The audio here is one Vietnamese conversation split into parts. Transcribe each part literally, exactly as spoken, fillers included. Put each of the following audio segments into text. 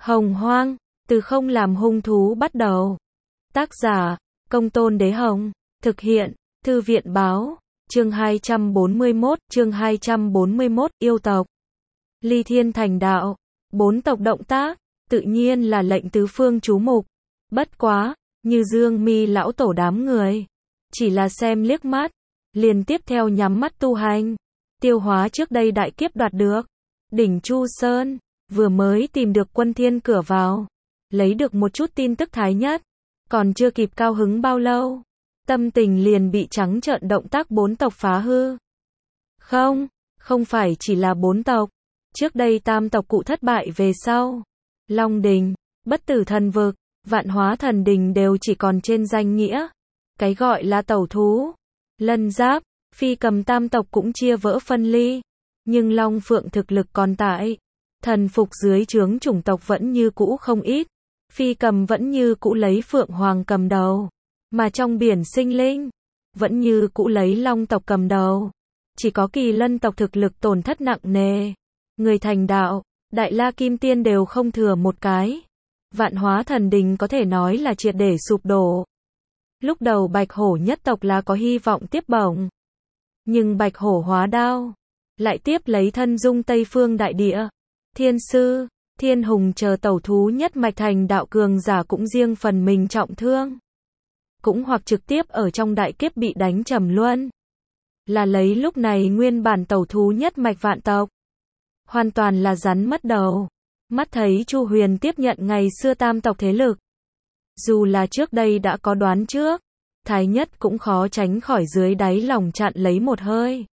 Hồng Hoang, từ không làm hung thú bắt đầu. Tác giả, Công Tôn Đế Hồng. Thực hiện, Thư viện Báo. Chương hai trăm bốn mươi mốt, chương hai trăm bốn mươi mốt, yêu tộc. Ly Thiên thành đạo. Bốn tộc động tác, tự nhiên là lệnh tứ phương chú mục. Bất quá, như Dương Mi lão tổ đám người. Chỉ là xem liếc mắt, liền tiếp theo nhắm mắt tu hành. Tiêu hóa trước đây đại kiếp đoạt được. Đỉnh Chu Sơn, vừa mới tìm được Quân Thiên cửa vào. Lấy được một chút tin tức thái nhất. Còn chưa kịp cao hứng bao lâu. Tâm tình liền bị trắng trợn động tác bốn tộc phá hư. Không, không phải chỉ là bốn tộc. Trước đây tam tộc cụ thất bại về sau. Long Đình, Bất Tử Thần Vực, Vạn Hóa Thần Đình đều chỉ còn trên danh nghĩa. Cái gọi là tẩu thú, Lân Giáp, Phi Cầm tam tộc cũng chia vỡ phân ly. Nhưng Long Phượng thực lực còn tại. Thần phục dưới trướng chủng tộc vẫn như cũ không ít. Phi Cầm vẫn như cũ lấy Phượng Hoàng cầm đầu. Mà trong biển sinh linh, vẫn như cũ lấy Long tộc cầm đầu. Chỉ có Kỳ Lân tộc thực lực tổn thất nặng nề. Người thành đạo, Đại La Kim Tiên đều không thừa một cái. Vạn Hóa Thần Đình có thể nói là triệt để sụp đổ. Lúc đầu Bạch Hổ nhất tộc là có hy vọng tiếp bổng. Nhưng Bạch Hổ hóa đao, lại tiếp lấy thân dung Tây Phương Đại Địa. Thiên Sư, Thiên Hùng chờ tẩu thú nhất mạch thành đạo cường giả cũng riêng phần mình trọng thương. Cũng hoặc trực tiếp ở trong đại kiếp bị đánh trầm luân. Là lấy lúc này nguyên bản tẩu thú nhất mạch vạn tộc. Hoàn toàn là rắn mất đầu. Mắt thấy Chu Huyền tiếp nhận ngày xưa tam tộc thế lực. Dù là trước đây đã có đoán trước, Thái Nhất cũng khó tránh khỏi dưới đáy lòng chặn lấy một hơi.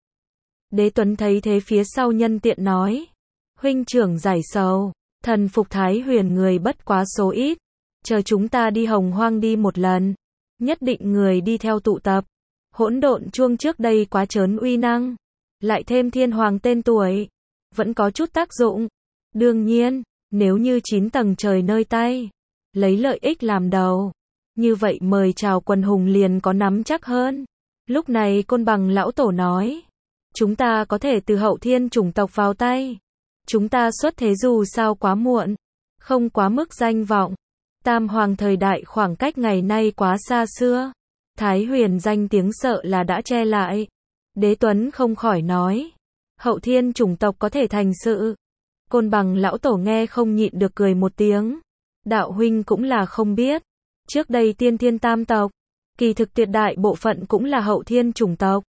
Đế Tuấn thấy thế phía sau nhân tiện nói. Huynh trưởng giải sầu, thần phục Thái Huyền người bất quá số ít. Chờ chúng ta đi Hồng Hoang đi một lần. Nhất định người đi theo tụ tập. Hỗn độn chuông trước đây quá trớn uy năng. Lại thêm Thiên Hoàng tên tuổi. Vẫn có chút tác dụng. Đương nhiên, nếu như chín tầng trời nơi tay. Lấy lợi ích làm đầu. Như vậy mời chào quần hùng liền có nắm chắc hơn. Lúc này Côn Bằng lão tổ nói. Chúng ta có thể từ hậu thiên chủng tộc vào tay. Chúng ta xuất thế dù sao quá muộn. Không quá mức danh vọng. Tam hoàng thời đại khoảng cách ngày nay quá xa xưa. Thái Huyền danh tiếng sợ là đã che lại. Đế Tuấn không khỏi nói. Hậu thiên chủng tộc có thể thành sự. Côn Bằng lão tổ nghe không nhịn được cười một tiếng. Đạo huynh cũng là không biết. Trước đây tiên thiên tam tộc. Kỳ thực tuyệt đại bộ phận cũng là hậu thiên chủng tộc.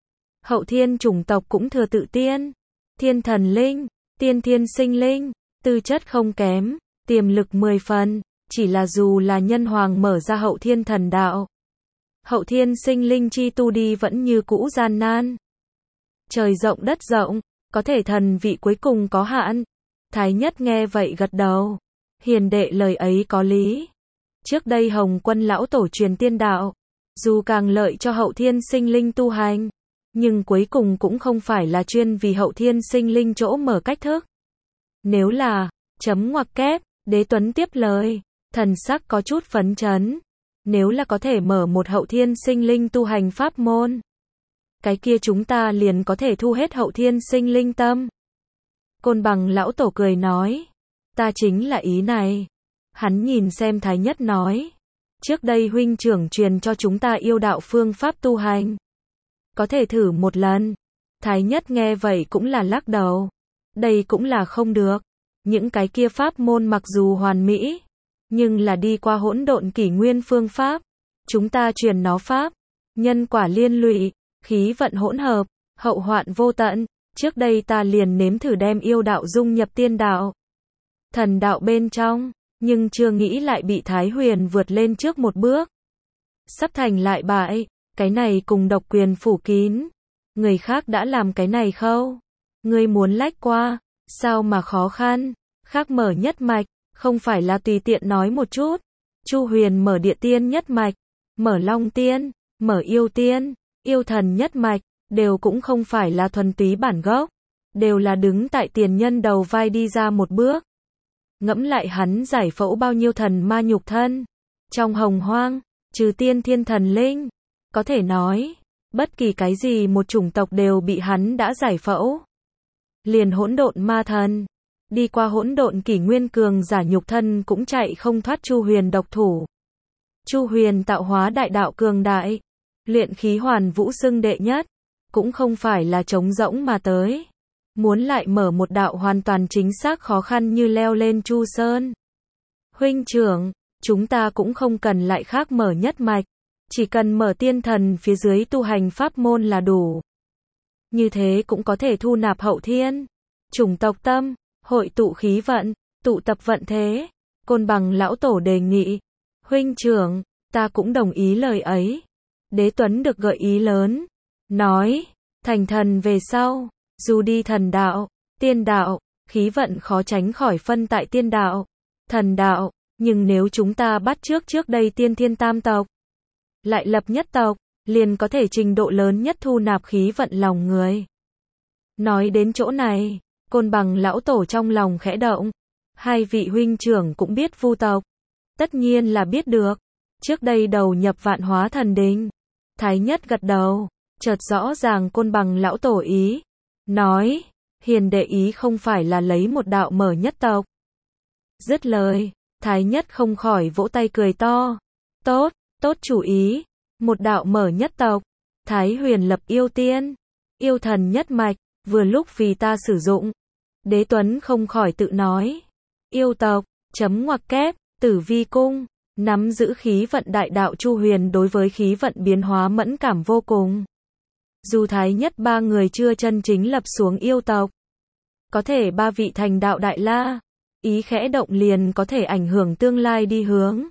Hậu thiên chủng tộc cũng thừa tự tiên. Thiên thần linh, tiên thiên sinh linh. Tư chất không kém, tiềm lực mười phần. Chỉ là dù là nhân hoàng mở ra hậu thiên thần đạo. Hậu thiên sinh linh chi tu đi vẫn như cũ gian nan. Trời rộng đất rộng, có thể thần vị cuối cùng có hạn. Thái Nhất nghe vậy gật đầu. Hiền đệ lời ấy có lý. Trước đây Hồng Quân lão tổ truyền tiên đạo. Dù càng lợi cho hậu thiên sinh linh tu hành. Nhưng cuối cùng cũng không phải là chuyên vì hậu thiên sinh linh chỗ mở cách thức. Nếu là, chấm ngoặc kép, Đế Tuấn tiếp lời. Thần sắc có chút phấn chấn. Nếu là có thể mở một hậu thiên sinh linh tu hành pháp môn. Cái kia chúng ta liền có thể thu hết hậu thiên sinh linh tâm. Côn Bằng lão tổ cười nói. Ta chính là ý này. Hắn nhìn xem Thái Nhất nói. Trước đây huynh trưởng truyền cho chúng ta yêu đạo phương pháp tu hành. Có thể thử một lần. Thái Nhất nghe vậy cũng là lắc đầu. Đây cũng là không được. Những cái kia pháp môn mặc dù hoàn mỹ. Nhưng là đi qua hỗn độn kỷ nguyên phương pháp. Chúng ta truyền nó pháp. Nhân quả liên lụy. Khí vận hỗn hợp. Hậu hoạn vô tận. Trước đây ta liền nếm thử đem yêu đạo dung nhập tiên đạo. Thần đạo bên trong. Nhưng chưa nghĩ lại bị Thái Huyền vượt lên trước một bước. Sắp thành lại bại. Cái này cùng độc quyền phủ kín. Người khác đã làm cái này khâu. Ngươi muốn lách qua. Sao mà khó khăn. Khác mở nhất mạch. Không phải là tùy tiện nói một chút. Chu Huyền mở địa tiên nhất mạch. Mở long tiên. Mở yêu tiên. Yêu thần nhất mạch. Đều cũng không phải là thuần túy bản gốc. Đều là đứng tại tiền nhân đầu vai đi ra một bước. Ngẫm lại hắn giải phẫu bao nhiêu thần ma nhục thân. Trong Hồng Hoang. Trừ tiên thiên thần linh. Có thể nói. Bất kỳ cái gì một chủng tộc đều bị hắn đã giải phẫu. Liền hỗn độn ma thần. đi qua hỗn độn kỷ nguyên cường giả nhục thân cũng chạy không thoát Chu Huyền độc thủ. Chu Huyền tạo hóa đại đạo cường đại, luyện khí hoàn vũ xưng đệ nhất, cũng không phải là trống rỗng mà tới. Muốn lại mở một đạo hoàn toàn chính xác khó khăn như leo lên Chu Sơn. Huynh trưởng, chúng ta cũng không cần lại khác mở nhất mạch, chỉ cần mở tiên thần phía dưới tu hành pháp môn là đủ. Như thế cũng có thể thu nạp hậu thiên, chủng tộc tâm, hội tụ khí vận, tụ tập vận thế. Côn Bằng lão tổ đề nghị, huynh trưởng, ta cũng đồng ý lời ấy. Đế Tuấn được gợi ý lớn, nói, thành thần về sau, dù đi thần đạo, tiên đạo, khí vận khó tránh khỏi phân tại tiên đạo, thần đạo, nhưng nếu chúng ta bắt trước trước đây tiên thiên tam tộc, lại lập nhất tộc, liền có thể trình độ lớn nhất thu nạp khí vận lòng người. Nói đến chỗ này, Côn Bằng lão tổ trong lòng khẽ động, hai vị huynh trưởng cũng biết Vu tộc, tất nhiên là biết được, trước đây đầu nhập Vạn Hóa Thần Đình. Thái Nhất gật đầu, chợt rõ ràng Côn Bằng lão tổ ý, nói, hiền đệ ý không phải là lấy một đạo mở nhất tộc. Dứt lời, Thái Nhất không khỏi vỗ tay cười to, tốt, tốt chủ ý, một đạo mở nhất tộc, Thái Huyền lập yêu tiên, yêu thần nhất mạch, vừa lúc vì ta sử dụng. Đế Tuấn không khỏi tự nói, yêu tộc, chấm ngoặc kép, Tử Vi cung, nắm giữ khí vận đại đạo Chu Huyền đối với khí vận biến hóa mẫn cảm vô cùng. Dù Thái Nhất ba người chưa chân chính lập xuống yêu tộc, có thể ba vị thành đạo đại la, ý khẽ động liền có thể ảnh hưởng tương lai đi hướng,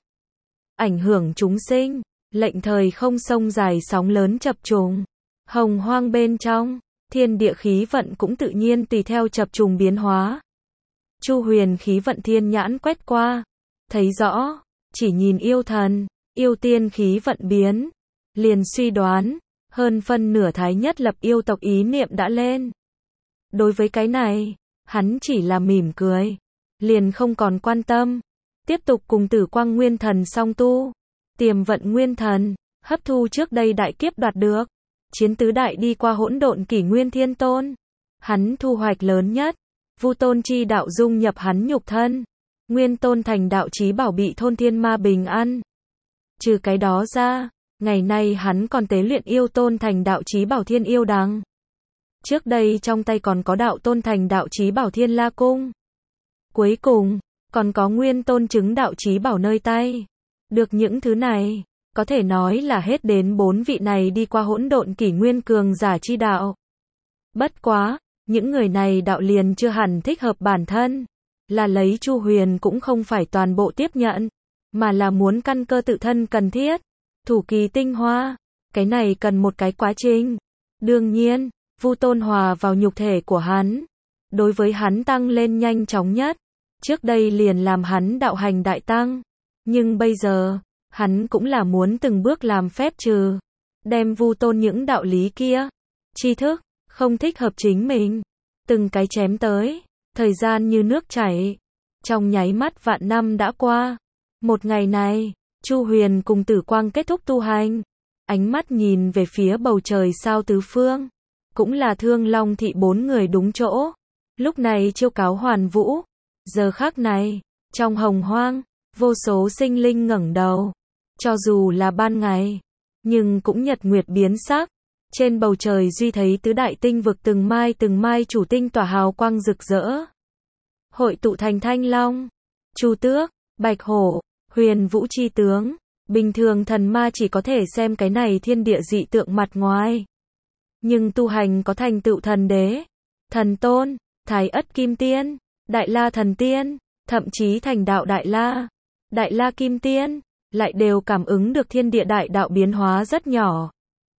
ảnh hưởng chúng sinh, lệnh thời không sông dài sóng lớn chập trùng, hồng hoang bên trong, thiên địa khí vận cũng tự nhiên tùy theo chập trùng biến hóa. Chu Huyền khí vận thiên nhãn quét qua, thấy rõ, chỉ nhìn yêu thần, yêu tiên khí vận biến, liền suy đoán, hơn phân nửa Thái Nhất lập yêu tộc ý niệm đã lên. Đối với cái này, hắn chỉ là mỉm cười, liền không còn quan tâm, tiếp tục cùng Tử Quang Nguyên Thần song tu, tiềm vận nguyên thần, hấp thu trước đây đại kiếp đoạt được, chiến tứ đại đi qua hỗn độn kỷ nguyên thiên tôn. Hắn thu hoạch lớn nhất, Vu Tôn chi đạo dung nhập hắn nhục thân, Nguyên Tôn thành đạo chí bảo bị thôn thiên ma bình an. Trừ cái đó ra, ngày nay hắn còn tế luyện yêu tôn thành đạo chí bảo thiên yêu đằng. Trước đây trong tay còn có đạo tôn thành đạo chí bảo thiên la cung. Cuối cùng, còn có Nguyên Tôn chứng đạo chí bảo nơi tay. Được những thứ này, có thể nói là hết đến bốn vị này đi qua hỗn độn kỷ nguyên cường giả chi đạo. Bất quá, những người này đạo liền chưa hẳn thích hợp bản thân, là lấy Chu Huyền cũng không phải toàn bộ tiếp nhận, mà là muốn căn cơ tự thân cần thiết, thủ kỳ tinh hoa, cái này cần một cái quá trình. Đương nhiên, Vu Tôn hòa vào nhục thể của hắn, đối với hắn tăng lên nhanh chóng nhất, trước đây liền làm hắn đạo hành đại tăng, nhưng bây giờ, hắn cũng là muốn từng bước làm phép trừ, đem Vu Tôn những đạo lý kia, tri thức, không thích hợp chính mình, từng cái chém tới, thời gian như nước chảy, trong nháy mắt vạn năm đã qua. Một ngày này, Chu Huyền cùng Tử Quang kết thúc tu hành, ánh mắt nhìn về phía bầu trời sao tứ phương, cũng là Thương Long thị bốn người đúng chỗ, lúc này chiêu cáo hoàn vũ, giờ khắc này, trong hồng hoang, vô số sinh linh ngẩng đầu, cho dù là ban ngày, nhưng cũng nhật nguyệt biến sắc, trên bầu trời duy thấy tứ đại tinh vực từng mai từng mai chủ tinh tỏa hào quang rực rỡ, hội tụ thành Thanh Long, Chu Tước, Bạch Hổ, Huyền Vũ chi tướng. Bình thường thần ma chỉ có thể xem cái này thiên địa dị tượng mặt ngoài, nhưng tu hành có thành tựu thần đế, thần tôn, Thái Ất Kim Tiên, Đại La Thần Tiên, thậm chí thành đạo Đại La, Đại La Kim Tiên, lại đều cảm ứng được thiên địa đại đạo biến hóa rất nhỏ.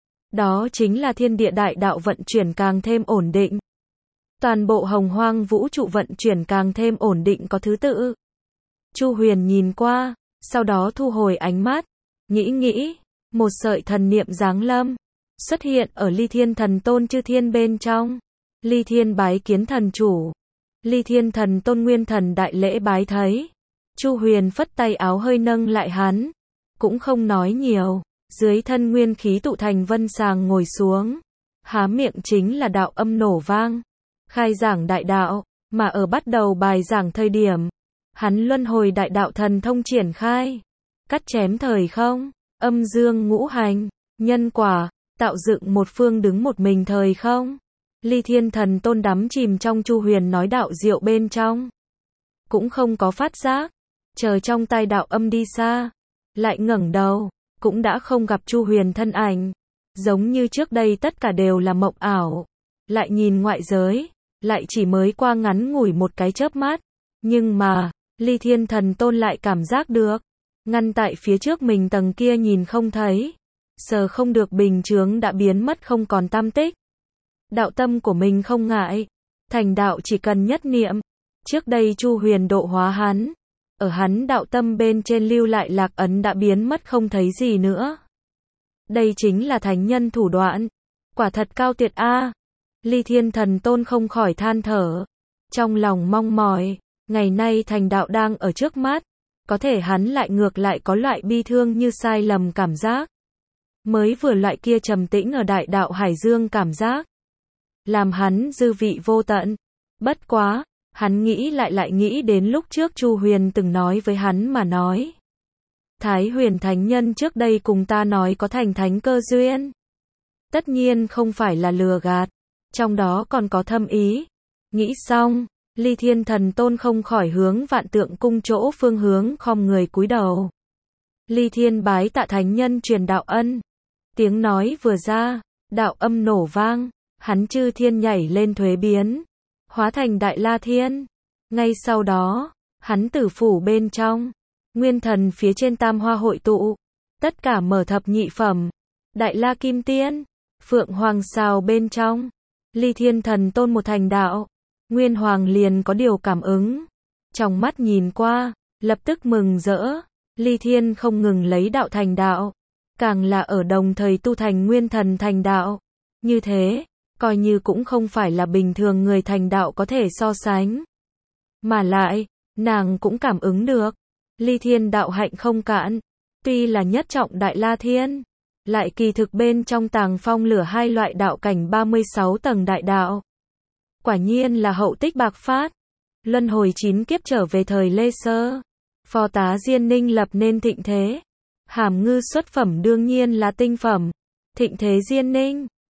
Đó chính là thiên địa đại đạo vận chuyển càng thêm ổn định. Toàn bộ hồng hoang vũ trụ vận chuyển càng thêm ổn định có thứ tự. Chu Huyền nhìn qua, sau đó thu hồi ánh mắt, nghĩ nghĩ, một sợi thần niệm giáng lâm, xuất hiện ở Ly Thiên Thần Tôn chư thiên bên trong. Ly Thiên bái kiến thần chủ. Ly Thiên Thần Tôn nguyên thần đại lễ bái thấy. Chu Huyền phất tay áo hơi nâng lại hắn, cũng không nói nhiều, dưới thân nguyên khí tụ thành vân sàng ngồi xuống, há miệng chính là đạo âm nổ vang, khai giảng đại đạo. Mà ở bắt đầu bài giảng thời điểm, hắn luân hồi đại đạo thần thông triển khai, cắt chém thời không, âm dương ngũ hành, nhân quả, tạo dựng một phương đứng một mình thời không. Ly Thiên Thần Tôn đắm chìm trong Chu Huyền nói đạo diệu bên trong, cũng không có phát giác, chờ trong tai đạo âm đi xa, lại ngẩng đầu, cũng đã không gặp Chu Huyền thân ảnh, giống như trước đây tất cả đều là mộng ảo. Lại nhìn ngoại giới, lại chỉ mới qua ngắn ngủi một cái chớp mắt, nhưng mà, Ly Thiên Thần Tôn lại cảm giác được, ngăn tại phía trước mình tầng kia nhìn không thấy, sờ không được bình chướng đã biến mất không còn tăm tích. Đạo tâm của mình không ngại, thành đạo chỉ cần nhất niệm. Trước đây Chu Huyền độ hóa hắn, ở hắn đạo tâm bên trên lưu lại lạc ấn đã biến mất không thấy gì nữa. Đây chính là thánh nhân thủ đoạn, quả thật cao tuyệt a. Ly Thiên Thần Tôn không khỏi than thở, trong lòng mong mỏi, ngày nay thành đạo đang ở trước mắt, có thể hắn lại ngược lại có loại bi thương như sai lầm cảm giác. Mới vừa loại kia trầm tĩnh ở đại đạo Hải Dương cảm giác, làm hắn dư vị vô tận. Bất quá, hắn nghĩ lại lại nghĩ đến lúc trước Chu Huyền từng nói với hắn mà nói. Thái Huyền Thánh Nhân trước đây cùng ta nói có thành thánh cơ duyên. Tất nhiên không phải là lừa gạt, trong đó còn có thâm ý. Nghĩ xong, Ly Thiên Thần Tôn không khỏi hướng Vạn Tượng Cung chỗ phương hướng khom người cúi đầu. Ly Thiên bái tạ Thánh Nhân truyền đạo ân. Tiếng nói vừa ra, đạo âm nổ vang, hắn chư thiên nhảy lên thuế biến, hóa thành Đại La Thiên. Ngay sau đó, hắn tử phủ bên trong, nguyên thần phía trên tam hoa hội tụ, tất cả mở thập nhị phẩm, Đại La Kim Tiên, Phượng Hoàng Sào bên trong, Ly Thiên Thần Tôn một thành đạo, Nguyên Hoàng liền có điều cảm ứng, trong mắt nhìn qua, lập tức mừng rỡ. Ly Thiên không ngừng lấy đạo thành đạo, càng là ở đồng thời tu thành nguyên thần thành đạo. Như thế, coi như cũng không phải là bình thường người thành đạo có thể so sánh. Mà lại, nàng cũng cảm ứng được, Ly Thiên đạo hạnh không cạn, tuy là nhất trọng Đại La Thiên, lại kỳ thực bên trong tàng phong lửa hai loại đạo cảnh ba mươi sáu tầng đại đạo. Quả nhiên là hậu tích bạc phát, luân hồi chín kiếp trở về thời Lê Sơ, phò tá Diên Ninh lập nên thịnh thế. Hàm Ngư xuất phẩm đương nhiên là tinh phẩm, thịnh thế Diên Ninh,